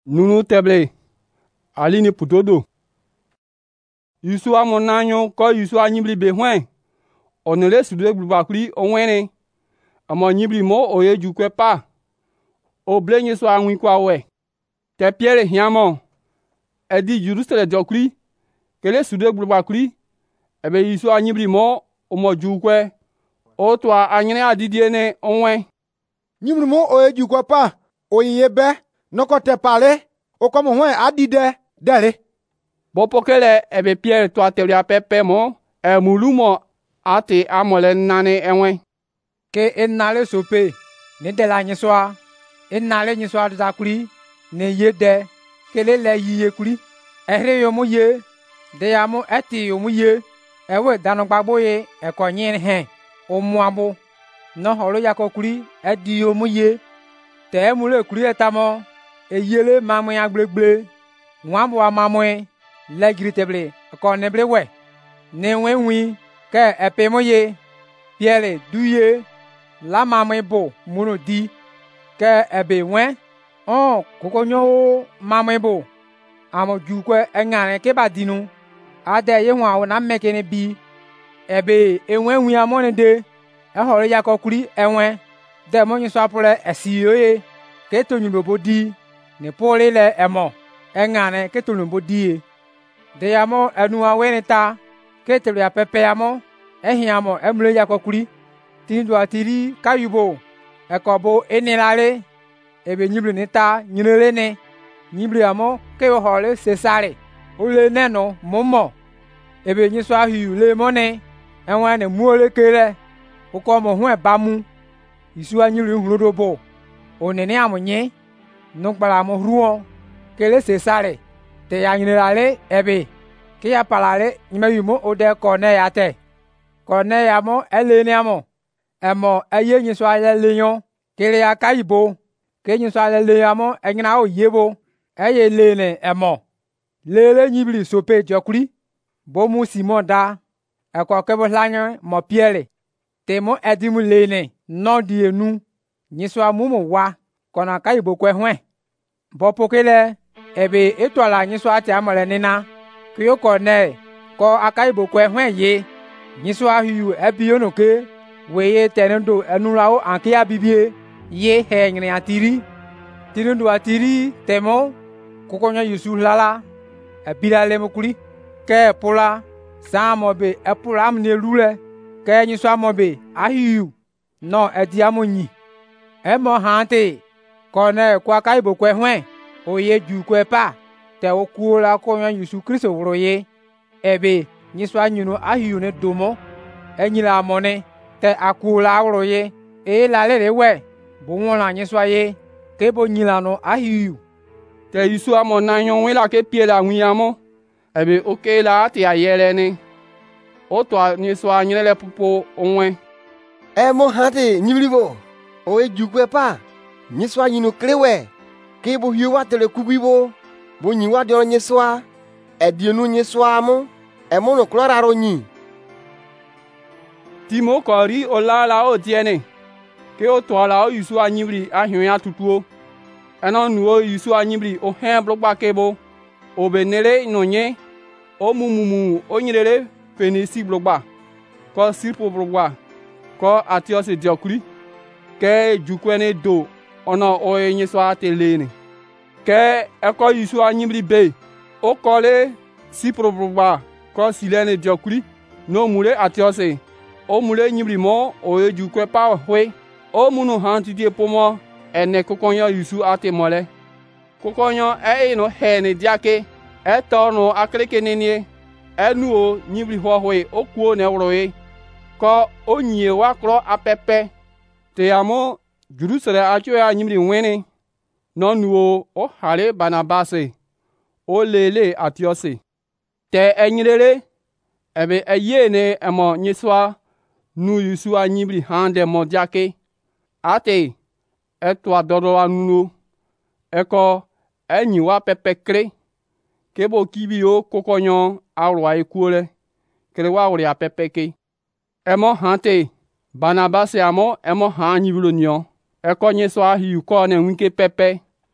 nunu teble alini putodo Yusu amonanyo ko Yusu anyibli be hwen onele sude gbubakuri onwene amo nyibli mo oye jukwe pa o blenye so anwi kwa we te Pierre hiamo edi Jerusalem jokuri kele sude gbubakuri ebe Yusu anyibli mo omo jukwe o to anyene adidiene onwe nyibli mo oye jukwe pa oye be noko te pale o komo hwen adide dele bopokele ebe Pierre to atelia pepe mo mulumo ate amole nane enwe ke enale sope ne de la nyeswa enale nyeswa da kuri ne yede kele le yiye kuri ehre yo mu ye de ya mu eti yo mu ye ewe danu gbagbo ye ekonyin he o mu abo no horo yako kuri edi yo mu ye te mu le kuri etamo eyele mamu ya gblegble nwambo amamu le griteble ko neble we ne wenwi ke epe mo ye Pierre duye la mamu bo munu di ke ebe wen on kokonyo mamu bo amo jukwe engane ke badinu ade ye hwa na mekene bi ebe enwenwi amone de ehoro yakokuri enwen de mo nyi so apole esiyoye ke tonyulo bodi ne pole le emo engane ke tonyulo bodi de yamo enu awenita ke tele ya pepe yamo ehiamo emle yakokuri tindu atiri kayubo ekobo enilale ebe nyibli nita nyinele ne nyibli amo ke hole sesare ole neno momo ebe nyiso ahiu le mone enwa ne muole kele ukomo hu ebamu isu anyiri hurodobo onene amunye nugbala mo ruo kele sesare te ya nyinele ebe ke ya palale nyimeyumo ode kone ya te kone ya mo elene amo emo eye nyiso ale leyon kele ya kaibo ke nyiso ale le amo enyina o yebo eye lene emo lele nyibli sope jokuri bo mu Simon da eko kebo hlanyo mo Pierre te mo edimu lene no di enu nyiso amumu wa kona kaibo kwe hwen bo pokele ebe etola nyiso ati amole nina kyo kone ko akaibo kwe hwen ye nyiso ahiu ebiono ke weye tenendo enurao anke abibie ye he nyine atiri tinendo atiri temo kokonya Yusu lala ebila lemokuri ke pula samobe epula amne lule ke nyiso amobe ahiu no ediamonyi emo hante kone kwa kaibo kwe hwen oye jukwe pa te okuola konya Yusu Kristo wroye ebe nyiso anyunu ahiu ne domo enyila amone te akuola wroye lale we bo wona nyiso aye ke bo nyila no ahiu te Yusu amonanyo wela ke Pierre awiyamo ebe okela ati ayelene o to nyiso anyele pupo onwe mo hante nyiblibo oye jukwe pa nyiso anyinu klewe ke bo hiwa tele kubibo bo nyiwa de nyiso edienu nyiso amo emo no klora ronyi Timo kori olala o tiene ke o to ala o Yusu anyibli ahun ya tutuo eno nuo Yusu anyibli o hen blogba kebo o benele nonye o mumumu o nyirele fenisi blogba ko sirpo blogba ko atios diokuri ke jukwene do ona o enyeso atelene ke eko Yusu anyibli be o kole sipro blogba ko silene diokuri no mule atios o mule nyibli mo o ejukwe pa hwe o munu hanti die pomo ene kokonyo Yusu ate mole kokonyo no hene diake torno akreke nenie enu o nyibli ho hwe o kuo ne wroye ko onye wa kro apepe te amo Jerusalem acho ya nyibli wene no nuo o hale Barnabase o lele atiose te enyirele ebe eyene emo nyiswa nu Yusu anyibli hande mo diake ate eto adoro anuno eko enyi wa pepe kre kebo kibi o kokonyo awwa ekuole kre wa wori apepe ke emo hante Barnabas amo emo ha nyiblo nyo eko nyeso ahi ko ne nwike pepe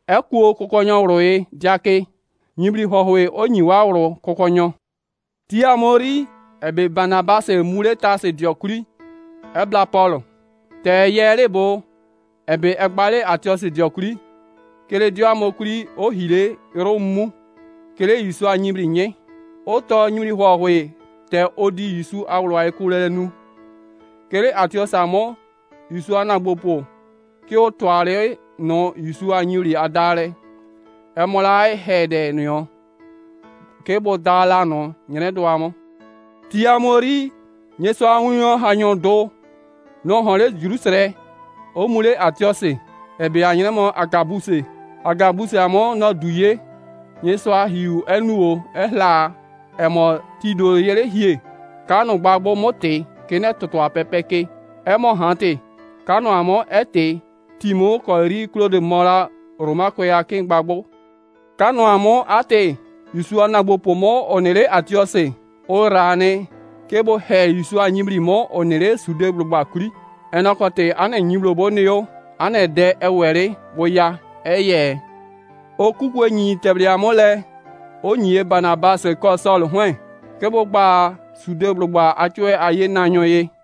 ekuo kokonyo roe diake nyibli howe onyiwa ro kokonyo ti amori ebe Barnabas mule ta se diokuri ebla Paul te yere bo ebe egbale Antioch diokuri kele dio amokuri o hile romu kele Yesu anyibli nye o to nyibli howe te odi Yesu awlo ekulenu kele Antioch samo Yesu anagbopo ki o toare no Yesu anyibli adare emolai hede nyo kebo dala no nyene doamo ti amori nyeso ahunyo hanyo do no hore Jerusalem o mule Antioch ebe anyene mo agabuse amo no duye nyeso ahiu enuo ehla emo tido yele hie kanu gbagbo mote kene toto apepeke emo hante kanu amo ete timo kori Claude Mora Roma ko ya king gbagbo kanu amo ate Yesu anagbo pomo onere Antioch o rane kebo he Yesu anyibli mo onere sude blugba kuri enokote ane nyiblo boneo ane de ewere boya eye okuku enyi tebli amole onyi Barnabas ko Saul hwen kebo gba sude blugba atwe aye nanyo ye